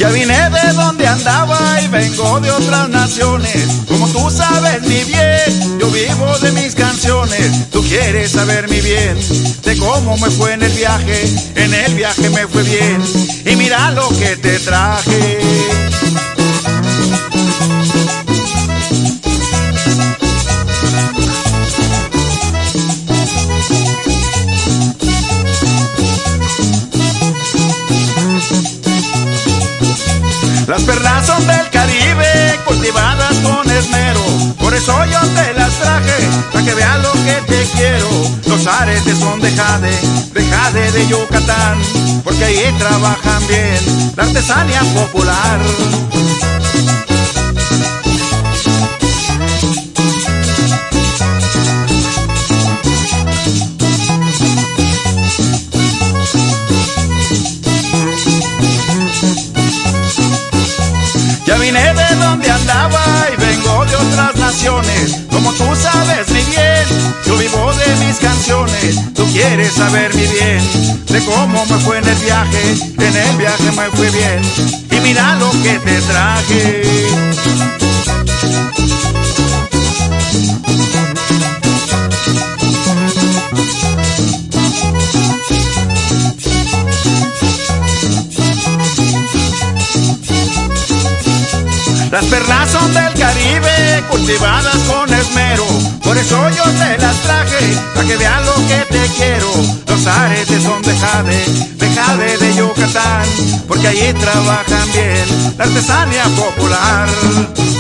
Ya vine de donde andaba y vengo de otras naciones. Como tú sabes mi bien, yo vivo de mis canciones. Tú quieres saber mi bien, de cómo me fue en el viaje. En el viaje me fue bien y mira lo que te traje. Las perlas son del Caribe, cultivadas con esmero. Por eso yo te las traje, para que veas lo que te quiero. Los aretes son de jade de Yucatán, porque ahí trabajan bien la artesanía popular. Ya vine de donde andaba y vengo de otras naciones. Como tú sabes mi bien, yo vivo de mis canciones. Tú quieres saber mi bien, de cómo me fue en el viaje. En el viaje me fue bien y mira lo que te traje. Las perlas son del Caribe, cultivadas con esmero. Por eso yo te las traje, para que veas lo que te quiero. Los aretes son de jade de Yucatán, porque allí trabajan bien la artesanía popular.